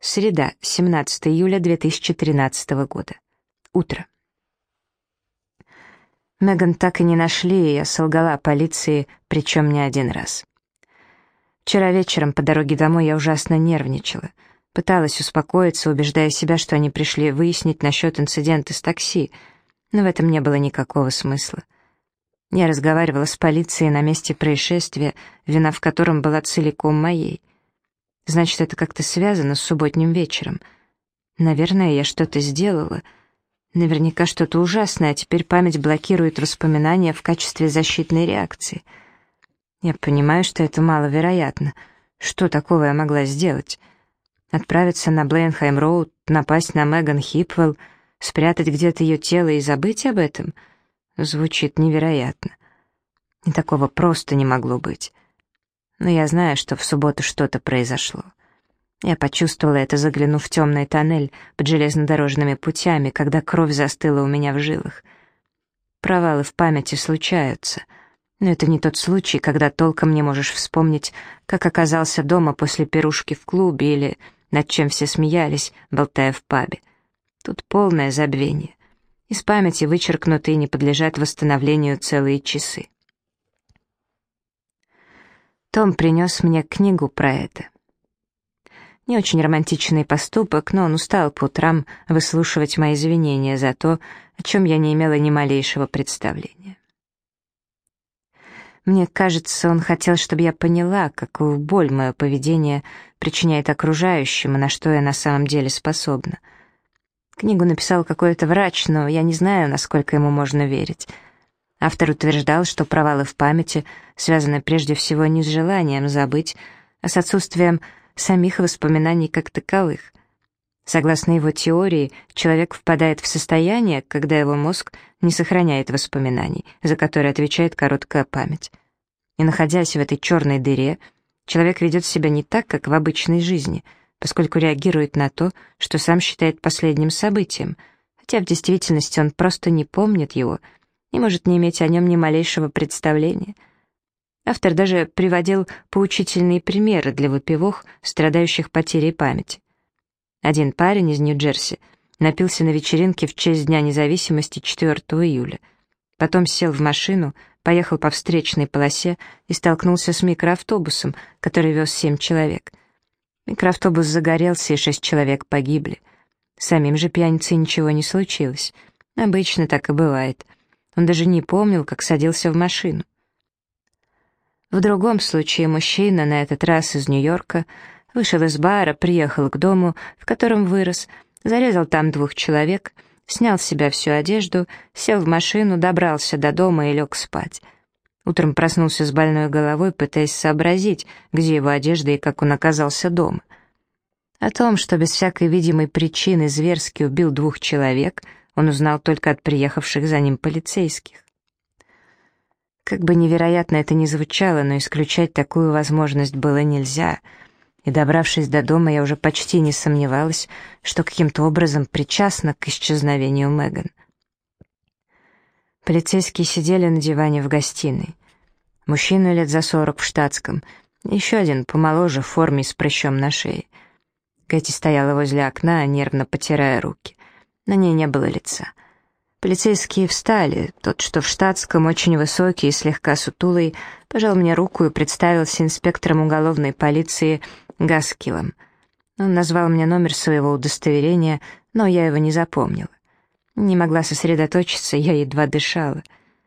Среда, 17 июля 2013 года. Утро. Меган так и не нашли, и я солгала полиции, причем не один раз. Вчера вечером по дороге домой я ужасно нервничала. Пыталась успокоиться, убеждая себя, что они пришли выяснить насчет инцидента с такси, но в этом не было никакого смысла. Я разговаривала с полицией на месте происшествия, вина в котором была целиком моей. Значит, это как-то связано с субботним вечером. Наверное, я что-то сделала. Наверняка что-то ужасное, а теперь память блокирует воспоминания в качестве защитной реакции. Я понимаю, что это маловероятно. Что такого я могла сделать? Отправиться на Блейнхайм-роуд, напасть на Меган Хипвелл, спрятать где-то ее тело и забыть об этом? Звучит невероятно. И такого просто не могло быть. Но я знаю, что в субботу что-то произошло. Я почувствовала это, заглянув в темный тоннель под железнодорожными путями, когда кровь застыла у меня в жилах. Провалы в памяти случаются, но это не тот случай, когда толком не можешь вспомнить, как оказался дома после пирушки в клубе или над чем все смеялись, болтая в пабе. Тут полное забвение. Из памяти вычеркнуты и не подлежат восстановлению целые часы. Том принес мне книгу про это. Не очень романтичный поступок, но он устал по утрам выслушивать мои извинения за то, о чем я не имела ни малейшего представления. Мне кажется, он хотел, чтобы я поняла, какую боль мое поведение причиняет окружающим и на что я на самом деле способна. Книгу написал какой-то врач, но я не знаю, насколько ему можно верить. Автор утверждал, что провалы в памяти связаны прежде всего не с желанием забыть, а с отсутствием самих воспоминаний как таковых. Согласно его теории, человек впадает в состояние, когда его мозг не сохраняет воспоминаний, за которые отвечает короткая память. И находясь в этой черной дыре, человек ведет себя не так, как в обычной жизни, поскольку реагирует на то, что сам считает последним событием, хотя в действительности он просто не помнит его, не может не иметь о нем ни малейшего представления. Автор даже приводил поучительные примеры для выпивох, страдающих потерей памяти. Один парень из Нью-Джерси напился на вечеринке в честь Дня независимости 4 июля. Потом сел в машину, поехал по встречной полосе и столкнулся с микроавтобусом, который вез 7 человек. Микроавтобус загорелся, и 6 человек погибли. Самим же пьянице ничего не случилось. Обычно так и бывает. Он даже не помнил, как садился в машину. В другом случае мужчина, на этот раз из Нью-Йорка, вышел из бара, приехал к дому, в котором вырос, зарезал там 2 человек, снял с себя всю одежду, сел в машину, добрался до дома и лег спать. Утром проснулся с больной головой, пытаясь сообразить, где его одежда и как он оказался дома. О том, что без всякой видимой причины зверски убил 2 человек, он узнал только от приехавших за ним полицейских. Как бы невероятно это ни звучало, но исключать такую возможность было нельзя, и, добравшись до дома, я уже почти не сомневалась, что каким-то образом причастна к исчезновению Меган. Полицейские сидели на диване в гостиной. Мужчина лет за 40 в штатском, еще один помоложе в форме с прыщом на шее. Кэти стояла возле окна, нервно потирая руки. На ней не было лица. Полицейские встали. Тот, что в штатском, очень высокий и слегка сутулый, пожал мне руку и представился инспектором уголовной полиции Гаскиллом. Он назвал мне номер своего удостоверения, но я его не запомнила. Не могла сосредоточиться, я едва дышала.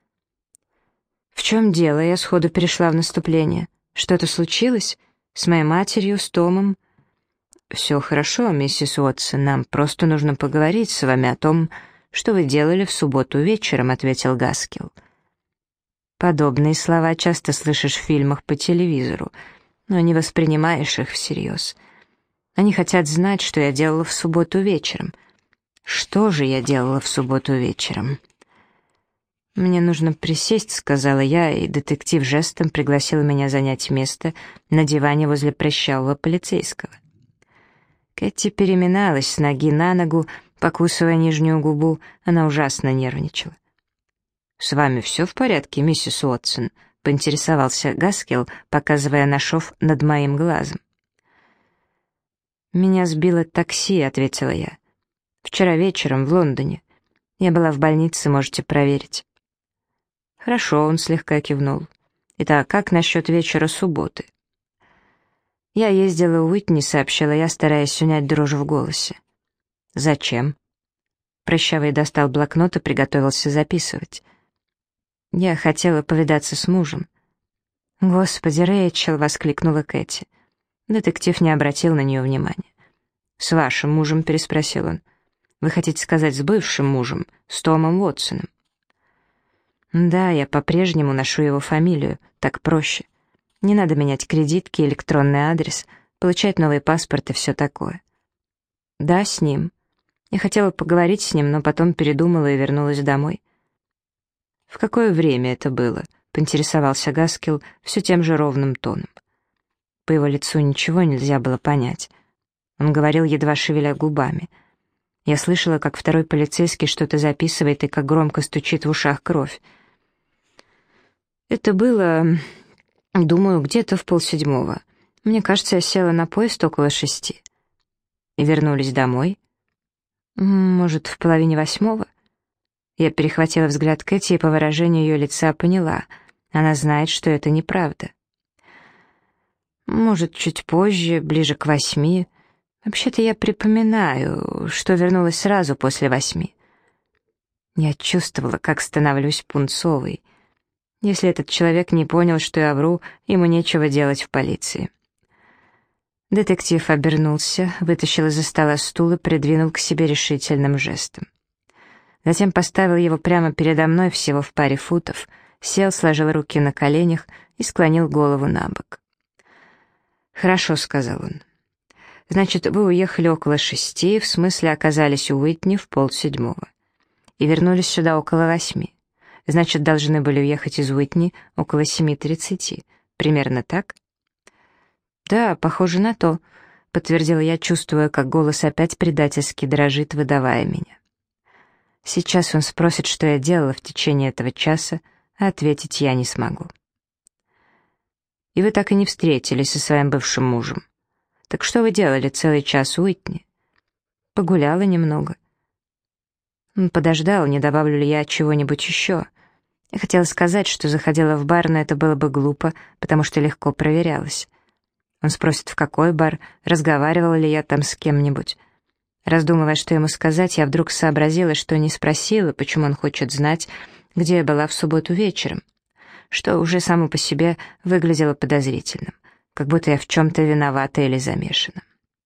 «В чем дело?» — я сходу перешла в наступление. «Что-то случилось? С моей матерью, с Томом?» «Все хорошо, миссис Уотсон, нам просто нужно поговорить с вами о том, что вы делали в субботу вечером», — ответил Гаскилл. Подобные слова часто слышишь в фильмах по телевизору, но не воспринимаешь их всерьез. Они хотят знать, что я делала в субботу вечером. Что же я делала в субботу вечером? «Мне нужно присесть», — сказала я, и детектив жестом пригласил меня занять место на диване возле прыщавого полицейского. Кэти переминалась с ноги на ногу, покусывая нижнюю губу, она ужасно нервничала. «С вами все в порядке, миссис Уотсон?» — поинтересовался Гаскилл, показывая на шов над моим глазом. «Меня сбило такси», — ответила я. «Вчера вечером в Лондоне. Я была в больнице, можете проверить». «Хорошо», — он слегка кивнул. «Итак, как насчет вечера субботы?» «Я ездила в Уитни», — сообщила я, стараясь унять дрожь в голосе. «Зачем?» Прыщавый достал блокнот и приготовился записывать. «Я хотела повидаться с мужем». «Господи, Рэйчел!» — воскликнула Кэти. Детектив не обратил на нее внимания. «С вашим мужем?» — переспросил он. «Вы хотите сказать, с бывшим мужем, с Томом Уотсоном?» «Да, я по-прежнему ношу его фамилию, так проще. Не надо менять кредитки, электронный адрес, получать новый паспорт и все такое». «Да, с ним. Я хотела поговорить с ним, но потом передумала и вернулась домой». «В какое время это было?» — поинтересовался Гаскил все тем же ровным тоном. По его лицу ничего нельзя было понять. Он говорил, едва шевеля губами. Я слышала, как второй полицейский что-то записывает и как громко стучит в ушах кровь. Это было, думаю, где-то в 6:30. Мне кажется, я села на поезд около 6. И вернулись домой? Может, в 7:30? Я перехватила взгляд Кэти и по выражению ее лица поняла. Она знает, что это неправда. Может, чуть позже, ближе к 8. Вообще-то я припоминаю, что вернулась сразу после 8. Я чувствовала, как становлюсь пунцовой. Если этот человек не понял, что я вру, ему нечего делать в полиции. Детектив обернулся, вытащил из-за стола стул и придвинул к себе решительным жестом. Затем поставил его прямо передо мной, всего в паре футов, сел, сложил руки на коленях и склонил голову на бок. «Хорошо», — сказал он. «Значит, вы уехали около 6, в смысле оказались у Уитни в 6:30, и вернулись сюда около 8. Значит, должны были уехать из Уитни около 7:30. Примерно так?» «Да, похоже на то», — подтвердила я, чувствуя, как голос опять предательски дрожит, выдавая меня. Сейчас он спросит, что я делала в течение этого часа, а ответить я не смогу. «И вы так и не встретились со своим бывшим мужем. Так что вы делали целый час у Уитни?» «Погуляла немного». «Подождал, не добавлю ли я чего-нибудь еще. Я хотела сказать, что заходила в бар, но это было бы глупо, потому что легко проверялось. Он спросит, в какой бар, разговаривала ли я там с кем-нибудь. Раздумывая, что ему сказать, я вдруг сообразила, что не спросила, почему он хочет знать, где я была в субботу вечером, что уже само по себе выглядело подозрительным, как будто я в чем-то виновата или замешана.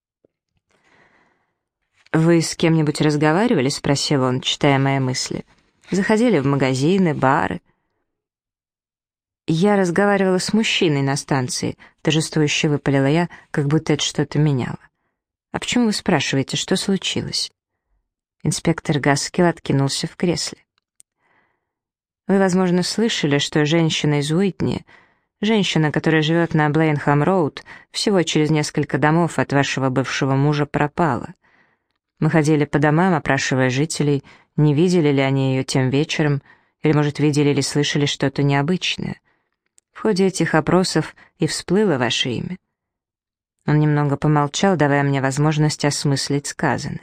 «Вы с кем-нибудь разговаривали?» — спросил он, читая мои мысли. «Заходили в магазины, бары?» «Я разговаривала с мужчиной на станции», — торжествующе выпалила я, как будто это что-то меняло. «А почему вы спрашиваете, что случилось?» Инспектор Гаскил откинулся в кресле. «Вы, возможно, слышали, что женщина из Уитни, женщина, которая живет на Блейнхам-роуд, всего через несколько домов от вашего бывшего мужа, пропала. Мы ходили по домам, опрашивая жителей, не видели ли они ее тем вечером, или, может, видели или слышали что-то необычное. В ходе этих опросов и всплыло ваше имя». Он немного помолчал, давая мне возможность осмыслить сказанное.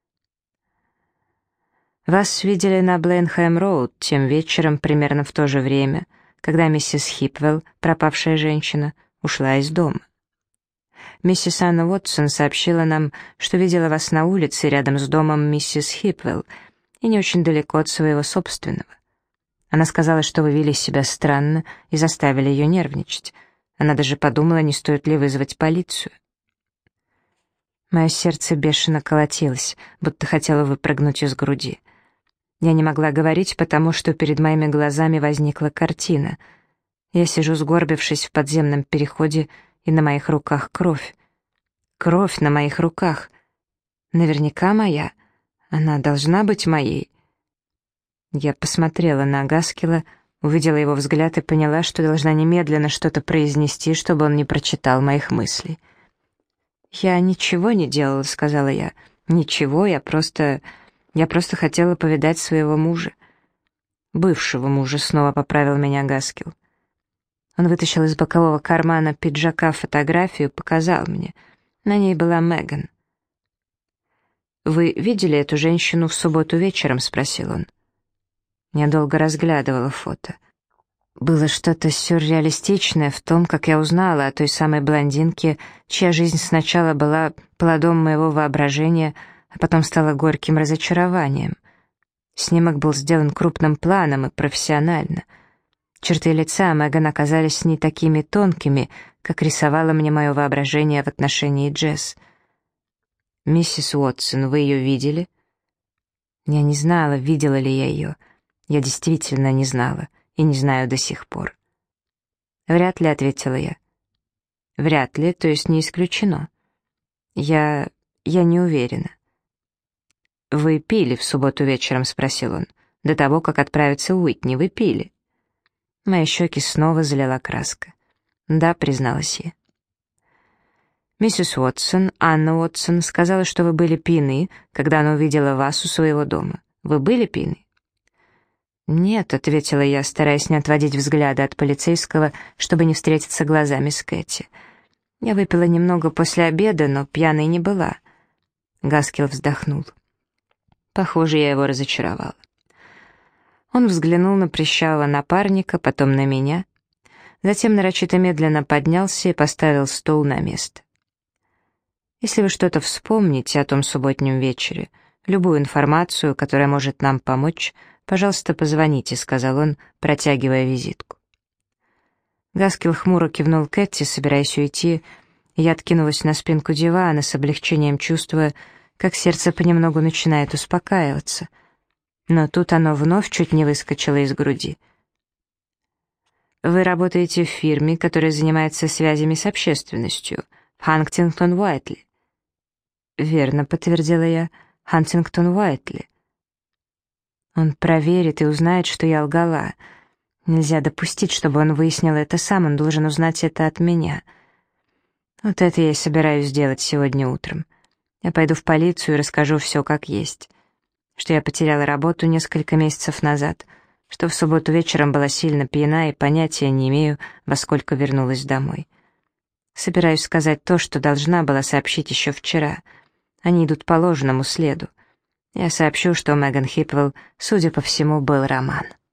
«Вас видели на Блейнхэм-роуд тем вечером примерно в то же время, когда миссис Хипвелл, пропавшая женщина, ушла из дома. Миссис Анна Уотсон сообщила нам, что видела вас на улице рядом с домом миссис Хипвелл и не очень далеко от своего собственного. Она сказала, что вы вели себя странно и заставили ее нервничать. Она даже подумала, не стоит ли вызвать полицию». Мое сердце бешено колотилось, будто хотело выпрыгнуть из груди. Я не могла говорить, потому что перед моими глазами возникла картина. Я сижу, сгорбившись в подземном переходе, и на моих руках кровь. Кровь на моих руках. Наверняка моя. Она должна быть моей. Я посмотрела на Гаскила, увидела его взгляд и поняла, что должна немедленно что-то произнести, чтобы он не прочитал моих мыслей. «Я ничего не делала», — сказала я. «Ничего, я просто хотела повидать своего мужа». «Бывшего мужа», — снова поправил меня Гаскил. Он вытащил из бокового кармана пиджака фотографию, показал мне. На ней была Меган. «Вы видели эту женщину в субботу вечером?» — спросил он. Я долго разглядывала фото. Было что-то сюрреалистичное в том, как я узнала о той самой блондинке, чья жизнь сначала была плодом моего воображения, а потом стала горьким разочарованием. Снимок был сделан крупным планом и профессионально. Черты лица Меган оказались не такими тонкими, как рисовало мне мое воображение в отношении Джесс. «Миссис Уотсон, вы ее видели?» Я не знала, видела ли я ее. Я действительно не знала и не знаю до сих пор. «Вряд ли», — ответила я. «Вряд ли, то есть не исключено. Я не уверена». «Вы пили в субботу вечером?» — спросил он. «До того, как отправиться в Уитни, вы пили?» Мои щеки снова залила краска. «Да», — призналась я. «Миссис Уотсон, Анна Уотсон, сказала, что вы были пьяны, когда она увидела вас у своего дома. Вы были пьяны?» «Нет», — ответила я, стараясь не отводить взгляда от полицейского, чтобы не встретиться глазами с Кэти. «Я выпила немного после обеда, но пьяной не была». Гаскел вздохнул. Похоже, я его разочаровала. Он взглянул на прыщавого напарника, потом на меня, затем нарочито медленно поднялся и поставил стул на место. «Если вы что-то вспомните о том субботнем вечере, любую информацию, которая может нам помочь, пожалуйста, позвоните», — сказал он, протягивая визитку. Гаскел хмуро кивнул Кэти, собираясь уйти, и я откинулась на спинку дивана с облегчением, чувствуя, как сердце понемногу начинает успокаиваться. Но тут оно вновь чуть не выскочило из груди. «Вы работаете в фирме, которая занимается связями с общественностью, в Хантингтон-Уайтли?» «Верно», — подтвердила я, — «Хантингтон-Уайтли». Он проверит и узнает, что я лгала. Нельзя допустить, чтобы он выяснил это сам, он должен узнать это от меня. Вот это я и собираюсь сделать сегодня утром. Я пойду в полицию и расскажу все как есть. Что я потеряла работу несколько месяцев назад, что в субботу вечером была сильно пьяна и понятия не имею, во сколько вернулась домой. Собираюсь сказать то, что должна была сообщить еще вчера. Они идут по ложному следу. Я сообщу, что у Меган Хипвелл, судя по всему, был роман.